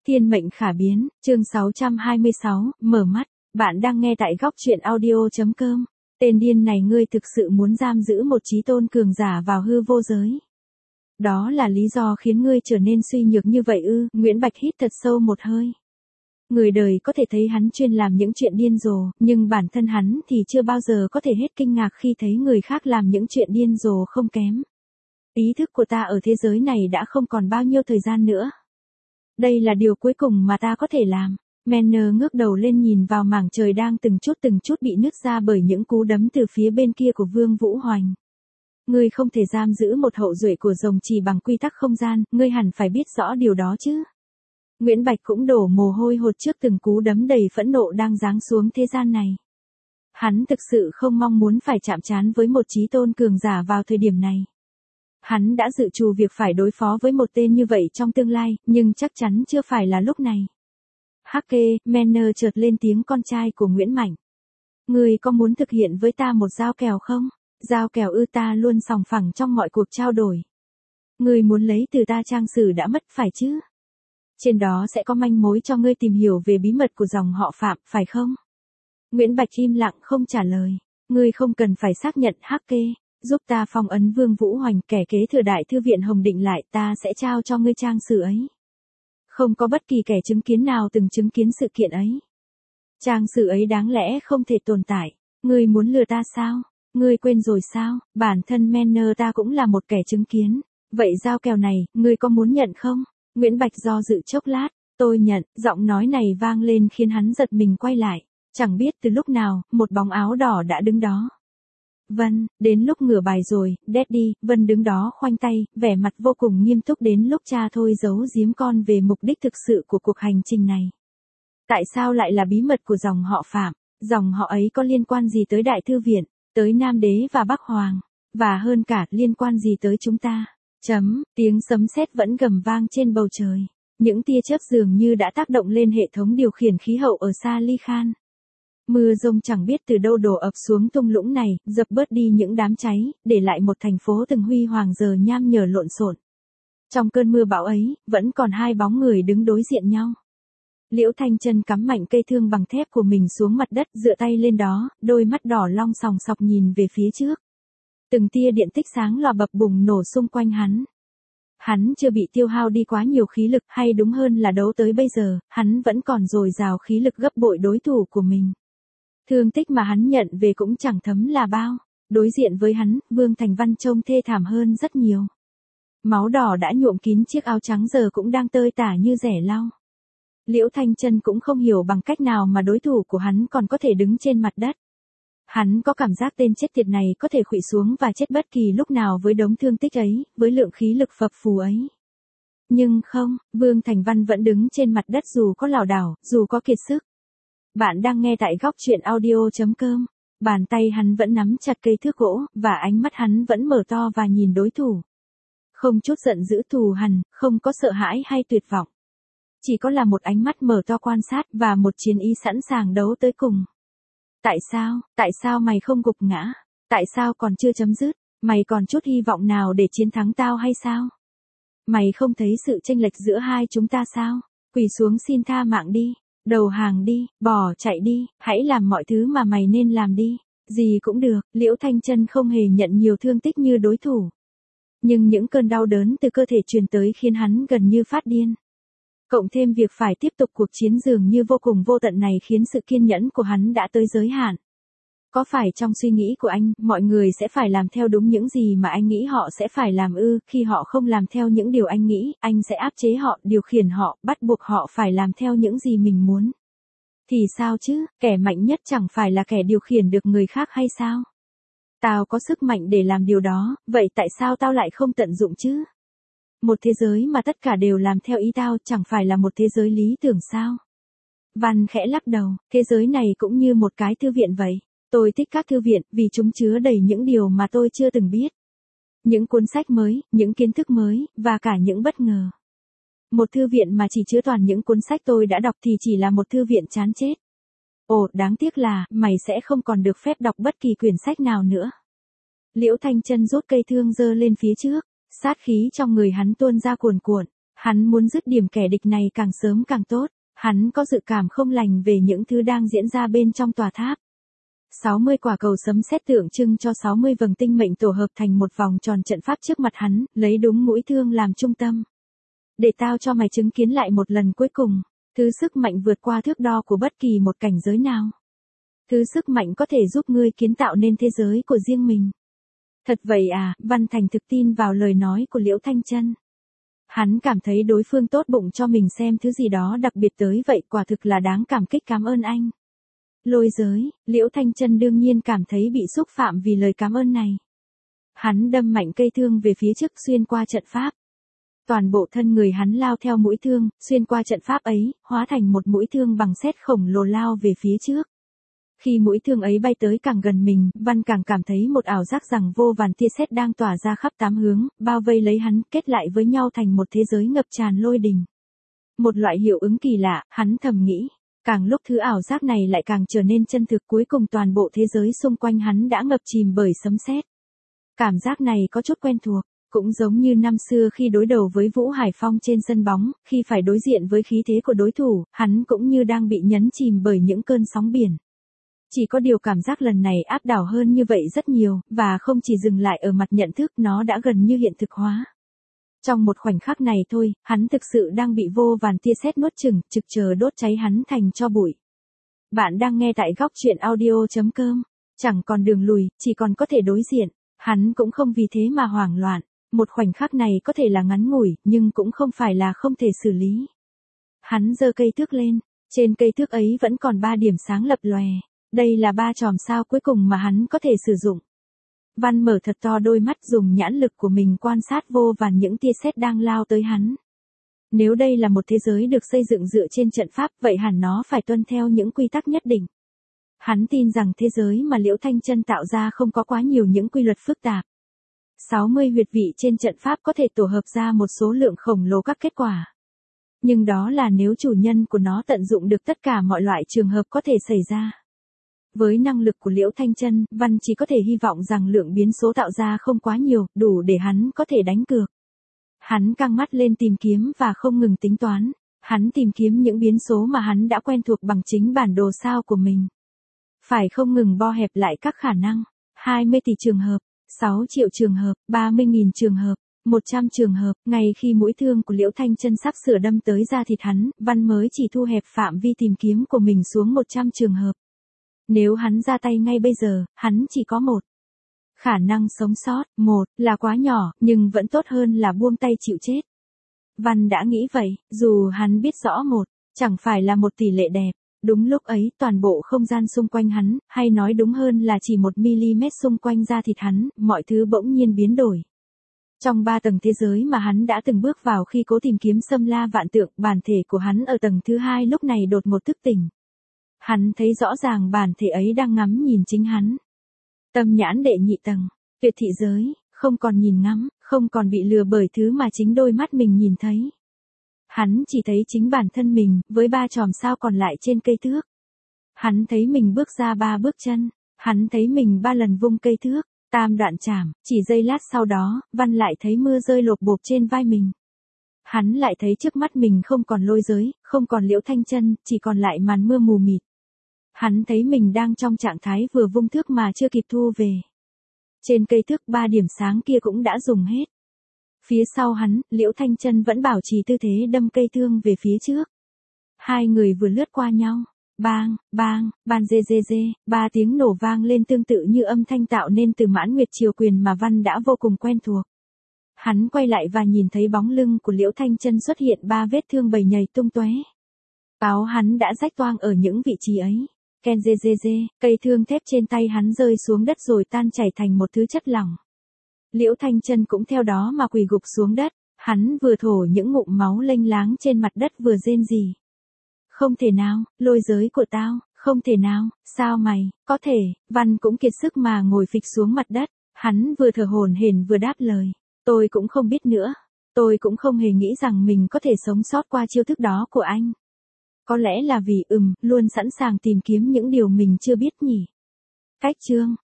Thiên mệnh khả biến, chương 626, mở mắt. Bạn đang nghe tại góc truyện audio.com. Tên điên này, ngươi thực sự muốn giam giữ một chí tôn cường giả vào hư vô giới. Đó là lý do khiến ngươi trở nên suy nhược như vậy ư? Nguyễn Bạch hít thật sâu một hơi. Người đời có thể thấy hắn chuyên làm những chuyện điên rồ, nhưng bản thân hắn thì chưa bao giờ có thể hết kinh ngạc khi thấy người khác làm những chuyện điên rồ không kém. Ý thức của ta ở thế giới này đã không còn bao nhiêu thời gian nữa. Đây là điều cuối cùng mà ta có thể làm. Manner ngước đầu lên nhìn vào mảng trời đang từng chút bị nứt ra bởi những cú đấm từ phía bên kia của Vương Vũ Hoành. Ngươi không thể giam giữ một hậu duệ của rồng chỉ bằng quy tắc không gian, ngươi hẳn phải biết rõ điều đó chứ. Nguyễn Bạch cũng đổ mồ hôi hột trước từng cú đấm đầy phẫn nộ đang giáng xuống thế gian này. Hắn thực sự không mong muốn phải chạm trán với một chí tôn cường giả vào thời điểm này. Hắn đã dự trù việc phải đối phó với một tên như vậy trong tương lai, nhưng chắc chắn chưa phải là lúc này. Hắc Kê, Manner chợt lên tiếng con trai của Nguyễn Mạnh. Ngươi có muốn thực hiện với ta một giao kèo không? Giao kèo ư? Ta luôn sòng phẳng trong mọi cuộc trao đổi. Ngươi muốn lấy từ ta trang sử đã mất phải chứ? Trên đó sẽ có manh mối cho ngươi tìm hiểu về bí mật của dòng họ Phạm, phải không? Nguyễn Bạch im lặng không trả lời. Ngươi không cần phải xác nhận. Hắc Kê, giúp ta phong ấn Vương Vũ Hoành, kẻ kế thừa Đại Thư viện Hồng Định lại, ta sẽ trao cho ngươi trang sử ấy. Không có bất kỳ kẻ chứng kiến nào từng chứng kiến sự kiện ấy. Trang sử ấy đáng lẽ không thể tồn tại. Ngươi muốn lừa ta sao? Ngươi quên rồi sao? Bản thân Manner ta cũng là một kẻ chứng kiến. Vậy giao kèo này, ngươi có muốn nhận không? Nguyễn Bạch do dự chốc lát. Tôi nhận. Giọng nói này vang lên khiến hắn giật mình quay lại. Chẳng biết từ lúc nào, một bóng áo đỏ đã đứng đó. Vân, đến lúc ngửa bài rồi, Daddy. Vân đứng đó khoanh tay, vẻ mặt vô cùng nghiêm túc. Đến lúc cha thôi giấu giếm con về mục đích thực sự của cuộc hành trình này. Tại sao lại là bí mật của dòng họ Phạm? Dòng họ ấy có liên quan gì tới Đại Thư viện, tới Nam Đế và Bắc Hoàng? Và hơn cả, liên quan gì tới chúng ta? Tiếng sấm sét vẫn gầm vang trên bầu trời. Những tia chớp dường như đã tác động lên hệ thống điều khiển khí hậu ở xa Ly Khan. Mưa rông chẳng biết từ đâu đổ ập xuống thung lũng này, dập bớt đi những đám cháy, để lại một thành phố từng huy hoàng giờ nham nhở lộn xộn. Trong cơn mưa bão ấy, vẫn còn hai bóng người đứng đối diện nhau. Liễu Thanh Chân cắm mạnh cây thương bằng thép của mình xuống mặt đất, dựa tay lên đó, đôi mắt đỏ long sòng sọc nhìn về phía trước. Từng tia điện tích sáng lòa bập bùng nổ xung quanh hắn. Hắn chưa bị tiêu hao đi quá nhiều khí lực, hay đúng hơn là đấu tới bây giờ, hắn vẫn còn dồi dào khí lực gấp bội đối thủ của mình. Thương tích mà hắn nhận về cũng chẳng thấm là bao. Đối diện với hắn, Vương Thành Văn trông thê thảm hơn rất nhiều. Máu đỏ đã nhuộm kín chiếc áo trắng giờ cũng đang tơi tả như rẻ lau. Liễu Thanh Chân cũng không hiểu bằng cách nào mà đối thủ của hắn còn có thể đứng trên mặt đất. Hắn có cảm giác tên chết tiệt này có thể khuỵu xuống và chết bất kỳ lúc nào với đống thương tích ấy, với lượng khí lực phập phù ấy. Nhưng không, Vương Thành Văn vẫn đứng trên mặt đất dù có lảo đảo, dù có kiệt sức. Bạn đang nghe tại góc truyện audio.com. Bàn tay hắn vẫn nắm chặt cây thước gỗ, và ánh mắt hắn vẫn mở to và nhìn đối thủ. Không chút giận dữ thù hằn, không có sợ hãi hay tuyệt vọng. Chỉ có là một ánh mắt mở to quan sát và một chiến ý sẵn sàng đấu tới cùng. Tại sao mày không gục ngã? Tại sao còn chưa chấm dứt? Mày còn chút hy vọng nào để chiến thắng tao hay sao? Mày không thấy sự chênh lệch giữa hai chúng ta sao? Quỳ xuống xin tha mạng đi. Đầu hàng đi, bỏ chạy đi, hãy làm mọi thứ mà mày nên làm đi. Gì cũng được. Liễu Thanh Chân không hề nhận nhiều thương tích như đối thủ. Nhưng những cơn đau đớn từ cơ thể truyền tới khiến hắn gần như phát điên. Cộng thêm việc phải tiếp tục cuộc chiến dường như vô cùng vô tận này khiến sự kiên nhẫn của hắn đã tới giới hạn. Có phải trong suy nghĩ của anh, mọi người sẽ phải làm theo đúng những gì mà anh nghĩ họ sẽ phải làm ư? Khi họ không làm theo những điều anh nghĩ, anh sẽ áp chế họ, điều khiển họ, bắt buộc họ phải làm theo những gì mình muốn. Thì sao chứ, kẻ mạnh nhất chẳng phải là kẻ điều khiển được người khác hay sao? Tao có sức mạnh để làm điều đó, vậy tại sao tao lại không tận dụng chứ? Một thế giới mà tất cả đều làm theo ý tao chẳng phải là một thế giới lý tưởng sao? Văn khẽ lắc đầu, thế giới này cũng như một cái thư viện vậy. Tôi thích các thư viện vì chúng chứa đầy những điều mà tôi chưa từng biết. Những cuốn sách mới, những kiến thức mới, và cả những bất ngờ. Một thư viện mà chỉ chứa toàn những cuốn sách tôi đã đọc thì chỉ là một thư viện chán chết. Ồ, đáng tiếc là, mày sẽ không còn được phép đọc bất kỳ quyển sách nào nữa. Liễu Thanh Chân rút cây thương giơ lên phía trước, sát khí trong người hắn tuôn ra cuồn cuộn. Hắn muốn dứt điểm kẻ địch này càng sớm càng tốt, hắn có dự cảm không lành về những thứ đang diễn ra bên trong tòa tháp. 60 quả cầu sấm sét tượng trưng cho 60 vầng tinh mệnh tổ hợp thành một vòng tròn trận pháp trước mặt hắn, lấy đúng mũi thương làm trung tâm. Để tao cho mày chứng kiến lại một lần cuối cùng, thứ sức mạnh vượt qua thước đo của bất kỳ một cảnh giới nào. Thứ sức mạnh có thể giúp ngươi kiến tạo nên thế giới của riêng mình. Thật vậy à, Văn Thành thực tin vào lời nói của Liễu Thanh Chân. Hắn cảm thấy đối phương tốt bụng cho mình xem thứ gì đó đặc biệt tới vậy, quả thực là đáng cảm kích, cảm ơn anh. Lôi giới, Liễu Thanh Chân đương nhiên cảm thấy bị xúc phạm vì lời cảm ơn này. Hắn đâm mạnh cây thương về phía trước xuyên qua trận pháp. Toàn bộ thân người hắn lao theo mũi thương, xuyên qua trận pháp ấy, hóa thành một mũi thương bằng sét khổng lồ lao về phía trước. Khi mũi thương ấy bay tới càng gần mình, Văn càng cảm thấy một ảo giác rằng vô vàn tia sét đang tỏa ra khắp tám hướng, bao vây lấy hắn, kết lại với nhau thành một thế giới ngập tràn lôi đình. Một loại hiệu ứng kỳ lạ, hắn thầm nghĩ. Càng lúc thứ ảo giác này lại càng trở nên chân thực, cuối cùng toàn bộ thế giới xung quanh hắn đã ngập chìm bởi sấm sét. Cảm giác này có chút quen thuộc, cũng giống như năm xưa khi đối đầu với Vũ Hải Phong trên sân bóng, khi phải đối diện với khí thế của đối thủ, hắn cũng như đang bị nhấn chìm bởi những cơn sóng biển. Chỉ có điều cảm giác lần này áp đảo hơn như vậy rất nhiều, và không chỉ dừng lại ở mặt nhận thức, nó đã gần như hiện thực hóa. Trong một khoảnh khắc này thôi, hắn thực sự đang bị vô vàn tia sét nuốt chửng, trực chờ đốt cháy hắn thành tro bụi. Bạn đang nghe tại góc truyện audio.com. Chẳng còn đường lùi, chỉ còn có thể đối diện. Hắn cũng không vì thế mà hoảng loạn. Một khoảnh khắc này có thể là ngắn ngủi, nhưng cũng không phải là không thể xử lý. Hắn giơ cây thước lên. Trên cây thước ấy vẫn còn 3 điểm sáng lập lòe. Đây là 3 chòm sao cuối cùng mà hắn có thể sử dụng. Văn mở thật to đôi mắt, dùng nhãn lực của mình quan sát vô vàn những tia sét đang lao tới hắn. Nếu đây là một thế giới được xây dựng dựa trên trận pháp, vậy hẳn nó phải tuân theo những quy tắc nhất định. Hắn tin rằng thế giới mà Liễu Thanh Chân tạo ra không có quá nhiều những quy luật phức tạp. 60 huyệt vị trên trận pháp có thể tổ hợp ra một số lượng khổng lồ các kết quả. Nhưng đó là nếu chủ nhân của nó tận dụng được tất cả mọi loại trường hợp có thể xảy ra. Với năng lực của Liễu Thanh Chân, Văn chỉ có thể hy vọng rằng lượng biến số tạo ra không quá nhiều, đủ để hắn có thể đánh cược. Hắn căng mắt lên tìm kiếm và không ngừng tính toán. Hắn tìm kiếm những biến số mà hắn đã quen thuộc bằng chính bản đồ sao của mình. Phải không ngừng bo hẹp lại các khả năng. 20 tỷ trường hợp, 6 triệu trường hợp, 30.000 trường hợp, 100 trường hợp. Ngay khi mũi thương của Liễu Thanh Chân sắp sửa đâm tới da thịt hắn, Văn mới chỉ thu hẹp phạm vi tìm kiếm của mình xuống 100 trường hợp. Nếu hắn ra tay ngay bây giờ, hắn chỉ có một khả năng sống sót, một là quá nhỏ, nhưng vẫn tốt hơn là buông tay chịu chết. Văn đã nghĩ vậy, dù hắn biết rõ một, chẳng phải là một tỷ lệ đẹp. Đúng lúc ấy, toàn bộ không gian xung quanh hắn, hay nói đúng hơn là chỉ 1 mm xung quanh da thịt hắn, mọi thứ bỗng nhiên biến đổi. Trong 3 tầng thế giới mà hắn đã từng bước vào khi cố tìm kiếm xâm la vạn tượng, bản thể của hắn ở tầng thứ 2 lúc này đột ngột thức tỉnh. Hắn thấy rõ ràng bản thể ấy đang ngắm nhìn chính hắn. Tâm nhãn đệ nhị tầng, tuyệt thị giới, không còn nhìn ngắm, không còn bị lừa bởi thứ mà chính đôi mắt mình nhìn thấy. Hắn chỉ thấy chính bản thân mình, với 3 chòm sao còn lại trên cây thước. Hắn thấy mình bước ra 3 bước chân, hắn thấy mình 3 lần vung cây thước, tam đoạn chảm, chỉ giây lát sau đó, Văn lại thấy mưa rơi lộp bộp trên vai mình. Hắn lại thấy trước mắt mình không còn lôi giới, không còn Liễu Thanh Chân, chỉ còn lại màn mưa mù mịt. Hắn thấy mình đang trong trạng thái vừa vung thước mà chưa kịp thu về. Trên cây thước 3 điểm sáng kia cũng đã dùng hết. Phía sau hắn, Liễu Thanh Chân vẫn bảo trì tư thế đâm cây thương về phía trước. Hai người vừa lướt qua nhau. Bang, bang, ban dê dê dê, 3 tiếng nổ vang lên tương tự như âm thanh tạo nên từ Mãn Nguyệt Triều Quyền mà Văn đã vô cùng quen thuộc. Hắn quay lại và nhìn thấy bóng lưng của Liễu Thanh Chân xuất hiện 3 vết thương bầy nhầy tung tóe. Áo hắn đã rách toang ở những vị trí ấy. Ken dê dê dê, cây thương thép trên tay hắn rơi xuống đất rồi tan chảy thành một thứ chất lỏng. Liễu Thanh Chân cũng theo đó mà quỳ gục xuống đất, hắn vừa thổ những ngụm máu lênh láng trên mặt đất vừa rên rỉ. Không thể nào, lôi giới của tao, không thể nào, sao mày, có thể, Văn cũng kiệt sức mà ngồi phịch xuống mặt đất, hắn vừa thở hổn hển vừa đáp lời, tôi cũng không biết nữa, tôi cũng không hề nghĩ rằng mình có thể sống sót qua chiêu thức đó của anh. Có lẽ là vì luôn sẵn sàng tìm kiếm những điều mình chưa biết nhỉ. Cách chương